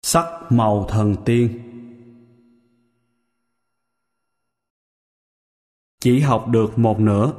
Sắc màu thần tiên. Chỉ học được một nửa.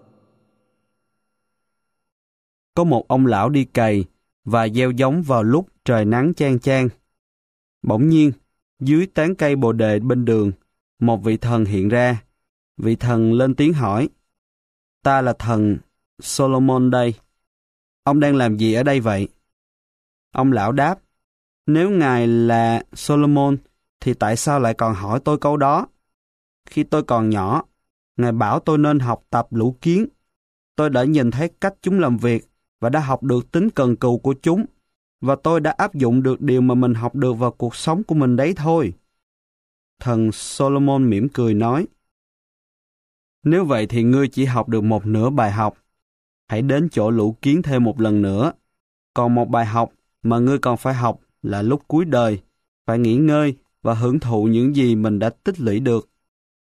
Có một ông lão đi cày và gieo giống vào lúc trời nắng chang chang. Bỗng nhiên, dưới tán cây bồ đề bên đường, một vị thần hiện ra. Vị thần lên tiếng hỏi: "Ta là thần Solomon đây. Ông đang làm gì ở đây vậy?" Ông lão đáp: "Nếu ngài là Solomon, thì tại sao lại còn hỏi tôi câu đó? Khi tôi còn nhỏ, ngài bảo tôi nên học tập lũ kiến. Tôi đã nhìn thấy cách chúng làm việc và đã học được tính cần cù của chúng, và tôi đã áp dụng được điều mà mình học được vào cuộc sống của mình đấy thôi." Thần Solomon mỉm cười nói: "Nếu vậy thì ngươi chỉ học được một nửa bài học. Hãy đến chỗ lũ kiến thêm một lần nữa. Còn một bài học mà ngươi còn phải học là lúc cuối đời, phải nghỉ ngơi và hưởng thụ những gì mình đã tích lũy được."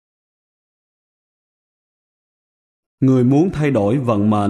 Người muốn thay đổi vận mệnh.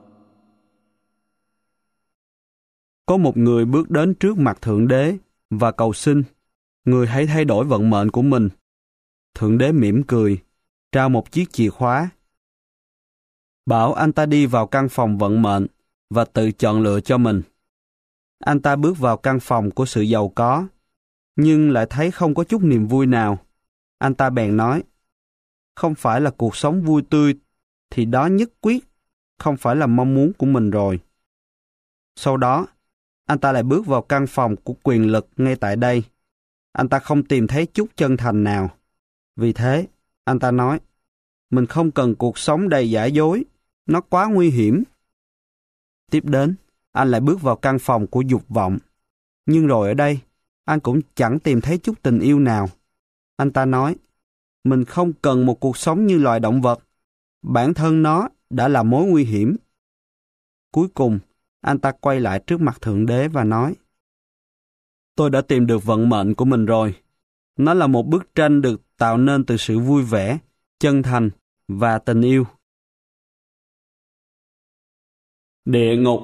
Có một người bước đến trước mặt Thượng Đế và cầu xin: "Người hãy thay đổi vận mệnh của mình." Thượng Đế mỉm cười, trao một chiếc chìa khóa, bảo anh ta đi vào căn phòng vận mệnh và tự chọn lựa cho mình. Anh ta bước vào căn phòng của sự giàu có, nhưng lại thấy không có chút niềm vui nào. Anh ta bèn nói: "Không phải là cuộc sống vui tươi, thì đó nhất quyết không phải là mong muốn của mình rồi." Sau đó, anh ta lại bước vào căn phòng của quyền lực ngay tại đây. Anh ta không tìm thấy chút chân thành nào. Vì thế, anh ta nói: "Mình không cần cuộc sống đầy giả dối, nó quá nguy hiểm." Tiếp đến, anh lại bước vào căn phòng của dục vọng. Nhưng rồi ở đây, anh cũng chẳng tìm thấy chút tình yêu nào. Anh ta nói: "Mình không cần một cuộc sống như loài động vật. Bản thân nó đã là mối nguy hiểm." Cuối cùng, anh ta quay lại trước mặt Thượng Đế và nói: "Tôi đã tìm được vận mệnh của mình rồi. Nó là một bức tranh được tạo nên từ sự vui vẻ, chân thành và tình yêu." Địa ngục.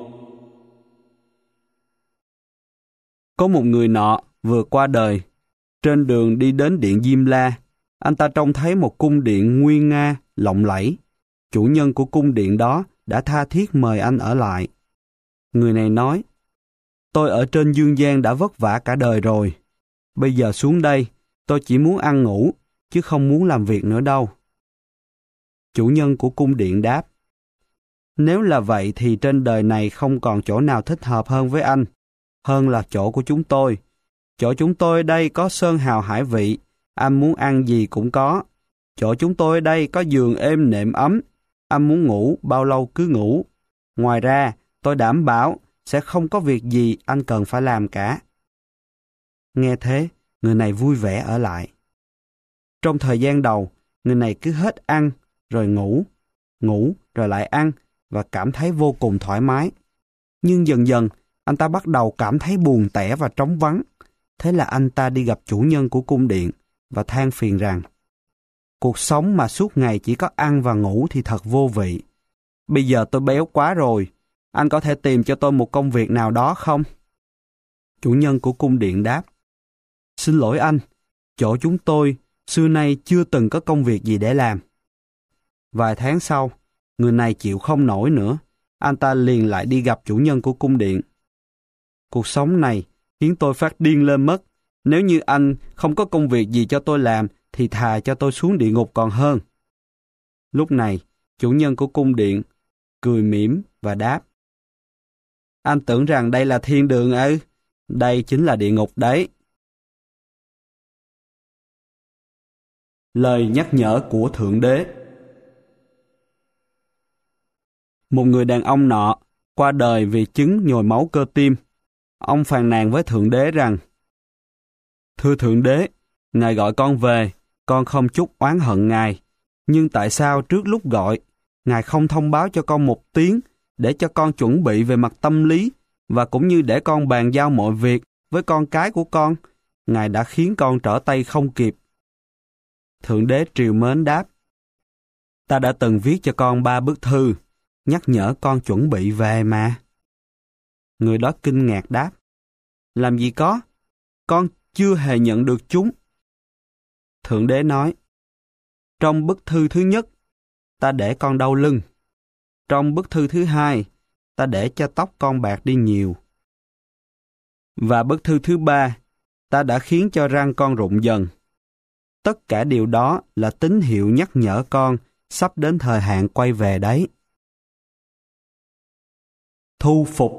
Có một người nọ vừa qua đời. Trên đường đi đến điện Diêm La, anh ta trông thấy một cung điện nguy nga, lộng lẫy. Chủ nhân của cung điện đó đã tha thiết mời anh ở lại. Người này nói: "Tôi ở trên dương gian đã vất vả cả đời rồi. Bây giờ xuống đây, tôi chỉ muốn ăn ngủ, chứ không muốn làm việc nữa đâu." Chủ nhân của cung điện đáp: "Nếu là vậy thì trên đời này không còn chỗ nào thích hợp hơn với anh, hơn là chỗ của chúng tôi. Chỗ chúng tôi đây có sơn hào hải vị, anh muốn ăn gì cũng có. Chỗ chúng tôi đây có giường êm nệm ấm, anh muốn ngủ bao lâu cứ ngủ. Ngoài ra, tôi đảm bảo sẽ không có việc gì anh cần phải làm cả." Nghe thế, người này vui vẻ ở lại. Trong thời gian đầu, người này cứ hết ăn, rồi ngủ rồi lại ăn, và cảm thấy vô cùng thoải mái. Nhưng dần dần, anh ta bắt đầu cảm thấy buồn tẻ và trống vắng. Thế là anh ta đi gặp chủ nhân của cung điện và than phiền rằng: "Cuộc sống mà suốt ngày chỉ có ăn và ngủ thì thật vô vị. Bây giờ tôi béo quá rồi, anh có thể tìm cho tôi một công việc nào đó không?" Chủ nhân của cung điện đáp: "Xin lỗi anh, chỗ chúng tôi xưa nay chưa từng có công việc gì để làm." Vài tháng sau, người này chịu không nổi nữa. Anh ta liền lại đi gặp chủ nhân của cung điện. "Cuộc sống này khiến tôi phát điên lên mất. Nếu như anh không có công việc gì cho tôi làm, thì thà cho tôi xuống địa ngục còn hơn." Lúc này, chủ nhân của cung điện cười mỉm và đáp: "Anh tưởng rằng đây là thiên đường ư? Đây chính là địa ngục đấy." Lời nhắc nhở của Thượng Đế. Một người đàn ông nọ qua đời vì chứng nhồi máu cơ tim. Ông phàn nàn với Thượng Đế rằng: "Thưa Thượng Đế, Ngài gọi con về, con không chút oán hận Ngài. Nhưng tại sao trước lúc gọi, Ngài không thông báo cho con một tiếng để cho con chuẩn bị về mặt tâm lý, và cũng như để con bàn giao mọi việc với con cái của con? Ngài đã khiến con trở tay không kịp." Thượng Đế trìu mến đáp: "Ta đã từng viết cho con 3 bức thư, nhắc nhở con chuẩn bị về mà." Người đó kinh ngạc đáp: "Làm gì có? con chưa hề nhận được chúng. Thượng đế nói, trong bức thư thứ nhất, ta để con đau lưng. Trong bức thư thứ hai, ta để cho tóc con bạc đi nhiều. Và bức thư thứ ba, ta đã khiến cho răng con rụng dần. Tất cả điều đó là tín hiệu nhắc nhở con sắp đến thời hạn quay về đấy. Thu phục.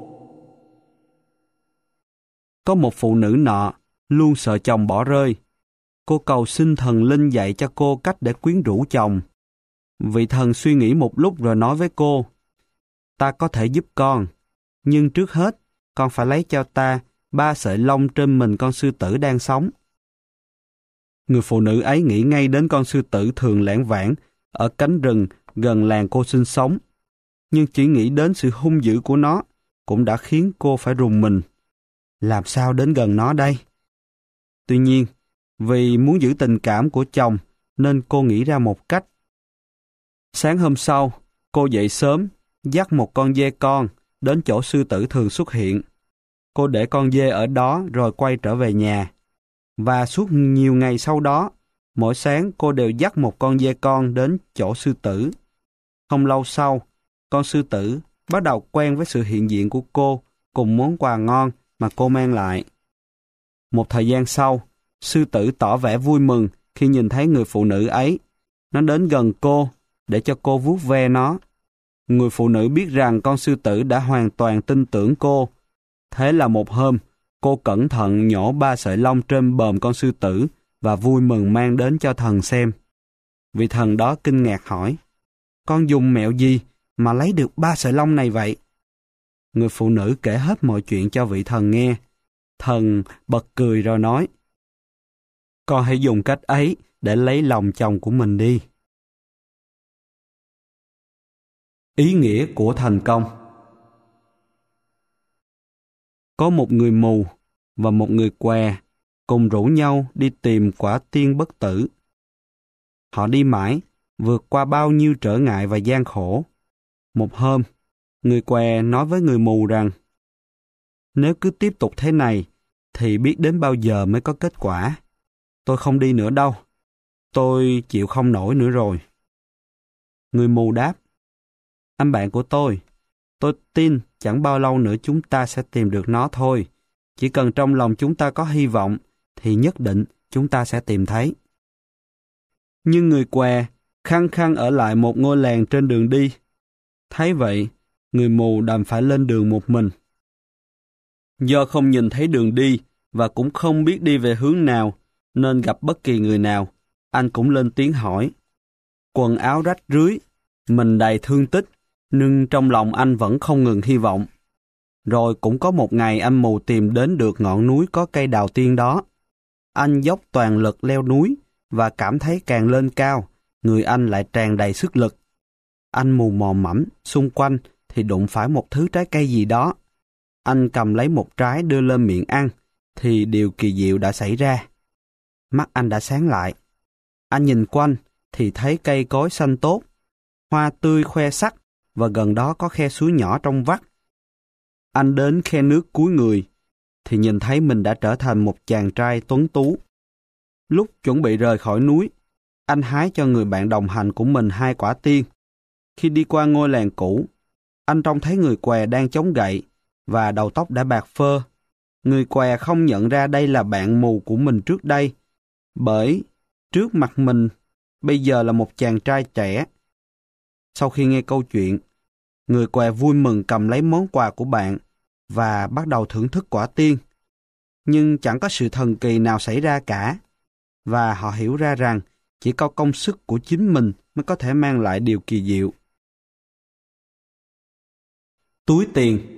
Có một phụ nữ nọ luôn sợ chồng bỏ rơi. Cô cầu xin thần linh dạy cho cô cách để quyến rũ chồng. Vị thần suy nghĩ một lúc rồi nói với cô, ta có thể giúp con, nhưng trước hết con phải lấy cho ta 3 sợi lông trên mình con sư tử đang sống. Người phụ nữ ấy nghĩ ngay đến con sư tử thường lãng vãng ở cánh rừng gần làng cô sinh sống, nhưng chỉ nghĩ đến sự hung dữ của nó cũng đã khiến cô phải rùng mình. Làm sao đến gần nó đây? Tuy nhiên, vì muốn giữ tình cảm của chồng nên cô nghĩ ra một cách. Sáng hôm sau, cô dậy sớm, dắt một con dê con đến chỗ sư tử thường xuất hiện. Cô để con dê ở đó rồi quay trở về nhà. Và suốt nhiều ngày sau đó, mỗi sáng cô đều dắt một con dê con đến chỗ sư tử. Không lâu sau, con sư tử bắt đầu quen với sự hiện diện của cô cùng món quà ngon mà cô mang lại. Một thời gian sau, sư tử tỏ vẻ vui mừng khi nhìn thấy người phụ nữ ấy. Nó đến gần cô để cho cô vuốt ve nó. Người phụ nữ biết rằng con sư tử đã hoàn toàn tin tưởng cô. Thế là một hôm, cô cẩn thận nhổ 3 sợi lông trên bờm con sư tử và vui mừng mang đến cho thần xem. Vị thần đó kinh ngạc hỏi, con dùng mẹo gì mà lấy được 3 sợi lông này vậy? Người phụ nữ kể hết mọi chuyện cho vị thần nghe. Thần bật cười rồi nói, con hãy dùng cách ấy để lấy lòng chồng của mình đi. Ý nghĩa của thành công. Có một người mù và một người què cùng rủ nhau đi tìm quả tiên bất tử. Họ đi mãi, vượt qua bao nhiêu trở ngại và gian khổ. Một hôm, người què nói với người mù rằng, nếu cứ tiếp tục thế này, thì biết đến bao giờ mới có kết quả. Tôi không đi nữa đâu. Tôi chịu không nổi nữa rồi. Người mù đáp, anh bạn của tôi tin chẳng bao lâu nữa chúng ta sẽ tìm được nó thôi. Chỉ cần trong lòng chúng ta có hy vọng, thì nhất định chúng ta sẽ tìm thấy. Nhưng người què khăng khăng ở lại một ngôi làng trên đường đi. Thấy vậy, người mù đành phải lên đường một mình. Do không nhìn thấy đường đi và cũng không biết đi về hướng nào, nên gặp bất kỳ người nào, anh cũng lên tiếng hỏi. Quần áo rách rưới, mình đầy thương tích, nhưng trong lòng anh vẫn không ngừng hy vọng. Rồi cũng có một ngày anh mù tìm đến được ngọn núi có cây đào tiên đó. Anh dốc toàn lực leo núi và cảm thấy càng lên cao, người anh lại tràn đầy sức lực. Anh mù mò mẫm xung quanh thì đụng phải một thứ trái cây gì đó. Anh cầm lấy một trái đưa lên miệng ăn, thì điều kỳ diệu đã xảy ra. Mắt anh đã sáng lại. Anh nhìn quanh thì thấy cây cối xanh tốt, hoa tươi khoe sắc và gần đó có khe suối nhỏ trong vắt. Anh đến khe nước cuối người thì nhìn thấy mình đã trở thành một chàng trai tuấn tú. Lúc chuẩn bị rời khỏi núi, anh hái cho người bạn đồng hành của mình 2 quả tiên. Khi đi qua ngôi làng cũ, anh trông thấy người què đang chống gậy và đầu tóc đã bạc phơ. Người què không nhận ra đây là bạn mù của mình trước đây, bởi trước mặt mình bây giờ là một chàng trai trẻ. Sau khi nghe câu chuyện, người què vui mừng cầm lấy món quà của bạn và bắt đầu thưởng thức quả tiên. Nhưng chẳng có sự thần kỳ nào xảy ra cả, và họ hiểu ra rằng chỉ có công sức của chính mình mới có thể mang lại điều kỳ diệu. Túi tiền.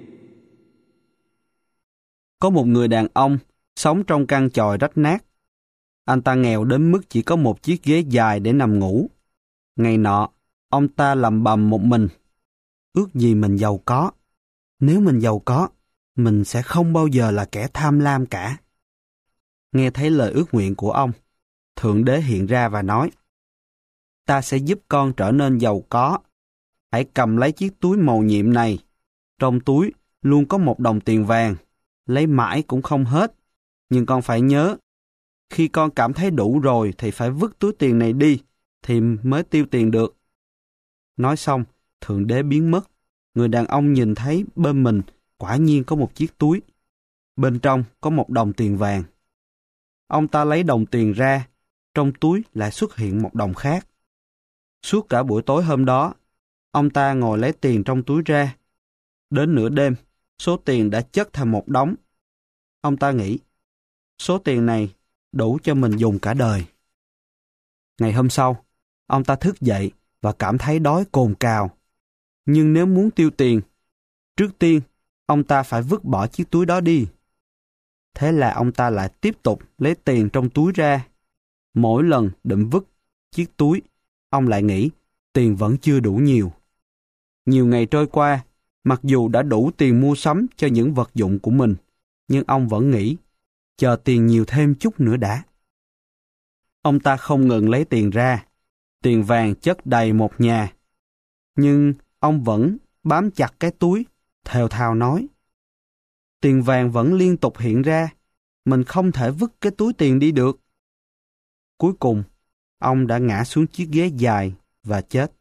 Có một người đàn ông sống trong căn chòi rách nát. Anh ta nghèo đến mức chỉ có một chiếc ghế dài để nằm ngủ. Ngày nọ, ông ta lầm bầm một mình. Ước gì mình giàu có. Nếu mình giàu có, mình sẽ không bao giờ là kẻ tham lam cả. Nghe thấy lời ước nguyện của ông, Thượng Đế hiện ra và nói, ta sẽ giúp con trở nên giàu có. Hãy cầm lấy chiếc túi màu nhiệm này. Trong túi luôn có 1 đồng tiền vàng, lấy mãi cũng không hết. nhưng con phải nhớ, khi con cảm thấy đủ rồi thì phải vứt túi tiền này đi, thì mới tiêu tiền được. Nói xong, Thượng Đế biến mất. Người đàn ông nhìn thấy bên mình quả nhiên có một chiếc túi. Bên trong có một đồng tiền vàng. Ông ta lấy đồng tiền ra, trong túi lại xuất hiện một đồng khác. Suốt cả buổi tối hôm đó, ông ta ngồi lấy tiền trong túi ra. Đến nửa đêm, số tiền đã chất thành một đống. Ông ta nghĩ, số tiền này đủ cho mình dùng cả đời. Ngày hôm sau, ông ta thức dậy và cảm thấy đói cồn cào. Nhưng nếu muốn tiêu tiền, trước tiên, ông ta phải vứt bỏ chiếc túi đó đi. Thế là ông ta lại tiếp tục lấy tiền trong túi ra. Mỗi lần định vứt chiếc túi, ông lại nghĩ tiền vẫn chưa đủ nhiều. Nhiều ngày trôi qua, mặc dù đã đủ tiền mua sắm cho những vật dụng của mình, nhưng ông vẫn nghĩ, chờ tiền nhiều thêm chút nữa đã. Ông ta không ngừng lấy tiền ra, tiền vàng chất đầy một nhà. Nhưng ông vẫn bám chặt cái túi, thều thào nói, tiền vàng vẫn liên tục hiện ra, mình không thể vứt cái túi tiền đi được. Cuối cùng, ông đã ngã xuống chiếc ghế dài và chết.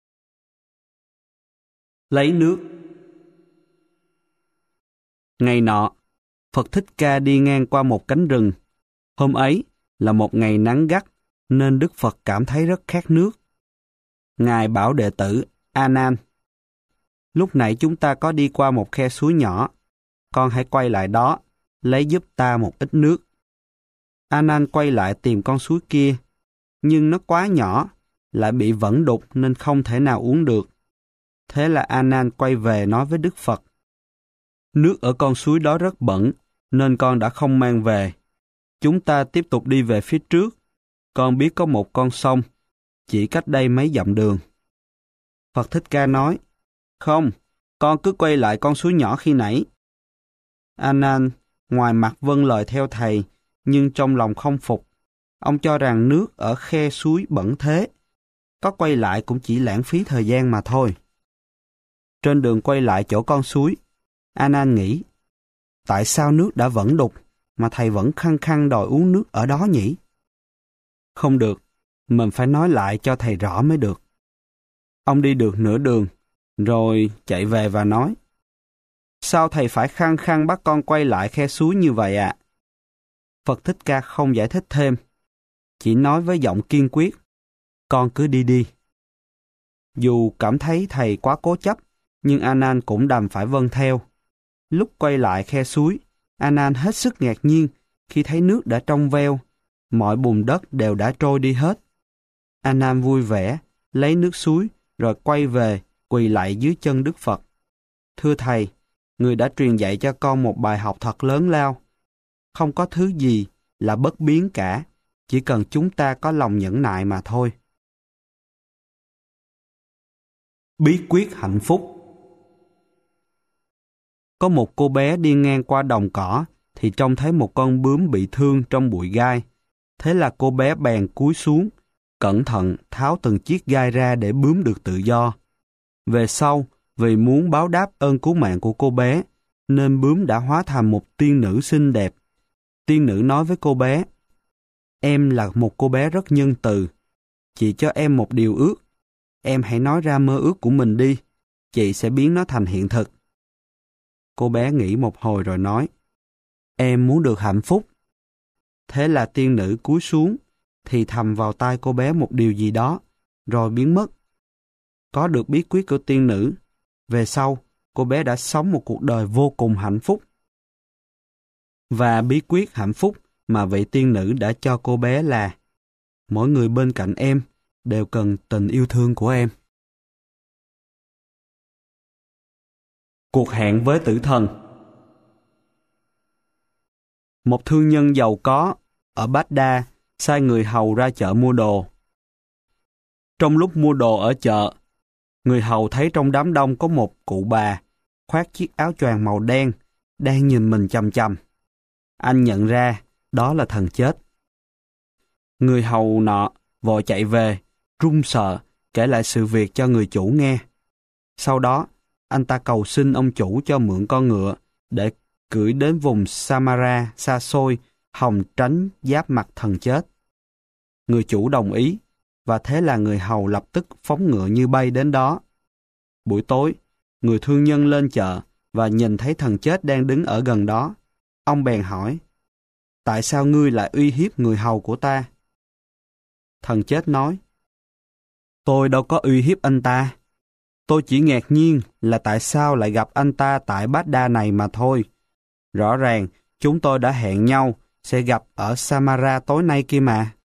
Lấy nước. Ngày nọ, Phật Thích Ca đi ngang qua một cánh rừng. Hôm ấy là một ngày nắng gắt, nên Đức Phật cảm thấy rất khát nước. Ngài bảo đệ tử A Nan, lúc nãy chúng ta có đi qua một khe suối nhỏ, con hãy quay lại đó, lấy giúp ta một ít nước. A Nan quay lại tìm con suối kia, nhưng nó quá nhỏ, lại bị vẩn đục nên không thể nào uống được. Thế là A Nan quay về nói với Đức Phật, nước ở con suối đó rất bẩn, nên con đã không mang về. Chúng ta tiếp tục đi về phía trước. Con biết có một con sông, chỉ cách đây mấy dặm đường. Phật Thích Ca nói, không, con cứ quay lại con suối nhỏ khi nãy. A Nan ngoài mặt vâng lời theo thầy, nhưng trong lòng không phục. Ông cho rằng nước ở khe suối bẩn thế, có quay lại cũng chỉ lãng phí thời gian mà thôi. Trên đường quay lại chỗ con suối, A Nan nghĩ, tại sao nước đã vẩn đục mà thầy vẫn khăng khăng đòi uống nước ở đó nhỉ? Không được, mình phải nói lại cho thầy rõ mới được. Ông đi được nửa đường, rồi chạy về và nói, sao thầy phải khăng khăng bắt con quay lại khe suối như vậy ạ? Phật Thích Ca không giải thích thêm, chỉ nói với giọng kiên quyết, con cứ đi đi. Dù cảm thấy thầy quá cố chấp, nhưng A Nan cũng đành phải vâng theo. Lúc quay lại khe suối, A Nan hết sức ngạc nhiên khi thấy nước đã trong veo, mọi bùn đất đều đã trôi đi hết. A Nan vui vẻ, lấy nước suối, rồi quay về, quỳ lại dưới chân Đức Phật. Thưa thầy, người đã truyền dạy cho con một bài học thật lớn lao. Không có thứ gì là bất biến cả, chỉ cần chúng ta có lòng nhẫn nại mà thôi. Bí quyết hạnh phúc. Có một cô bé đi ngang qua đồng cỏ thì trông thấy một con bướm bị thương trong bụi gai. Thế là cô bé bèn cúi xuống, cẩn thận tháo từng chiếc gai ra để bướm được tự do. Về sau, vì muốn báo đáp ơn cứu mạng của cô bé, nên bướm đã hóa thành một tiên nữ xinh đẹp. Tiên nữ nói với cô bé, em là một cô bé rất nhân từ. Chị cho em một điều ước. Em hãy nói ra mơ ước của mình đi. Chị sẽ biến nó thành hiện thực. Cô bé nghĩ một hồi rồi nói, em muốn được hạnh phúc. Thế là tiên nữ cúi xuống, thì thầm vào tai cô bé một điều gì đó, rồi biến mất. Có được bí quyết của tiên nữ, về sau, cô bé đã sống một cuộc đời vô cùng hạnh phúc. Và bí quyết hạnh phúc mà vị tiên nữ đã cho cô bé là, mỗi người bên cạnh em đều cần tình yêu thương của em. Cuộc hẹn với tử thần. Một thương nhân giàu có ở Baghdad sai người hầu ra chợ mua đồ. Trong lúc mua đồ ở chợ, người hầu thấy trong đám đông có một cụ bà khoác chiếc áo choàng màu đen đang nhìn mình chằm chằm. Anh nhận ra đó là thần chết. Người hầu nọ vội chạy về, run sợ kể lại sự việc cho người chủ nghe. Sau đó, anh ta cầu xin ông chủ cho mượn con ngựa để cưỡi đến vùng Samara xa xôi hòng tránh giáp mặt thần chết. Người chủ đồng ý, và thế là người hầu lập tức phóng ngựa như bay đến đó. Buổi tối, người thương nhân lên chợ và nhìn thấy thần chết đang đứng ở gần đó. Ông bèn hỏi, tại sao ngươi lại uy hiếp người hầu của ta? Thần chết nói, tôi đâu có uy hiếp anh ta. Tôi chỉ ngạc nhiên là tại sao lại gặp anh ta tại Bát Đa này mà thôi. Rõ ràng, chúng tôi đã hẹn nhau sẽ gặp ở Samara tối nay kia mà.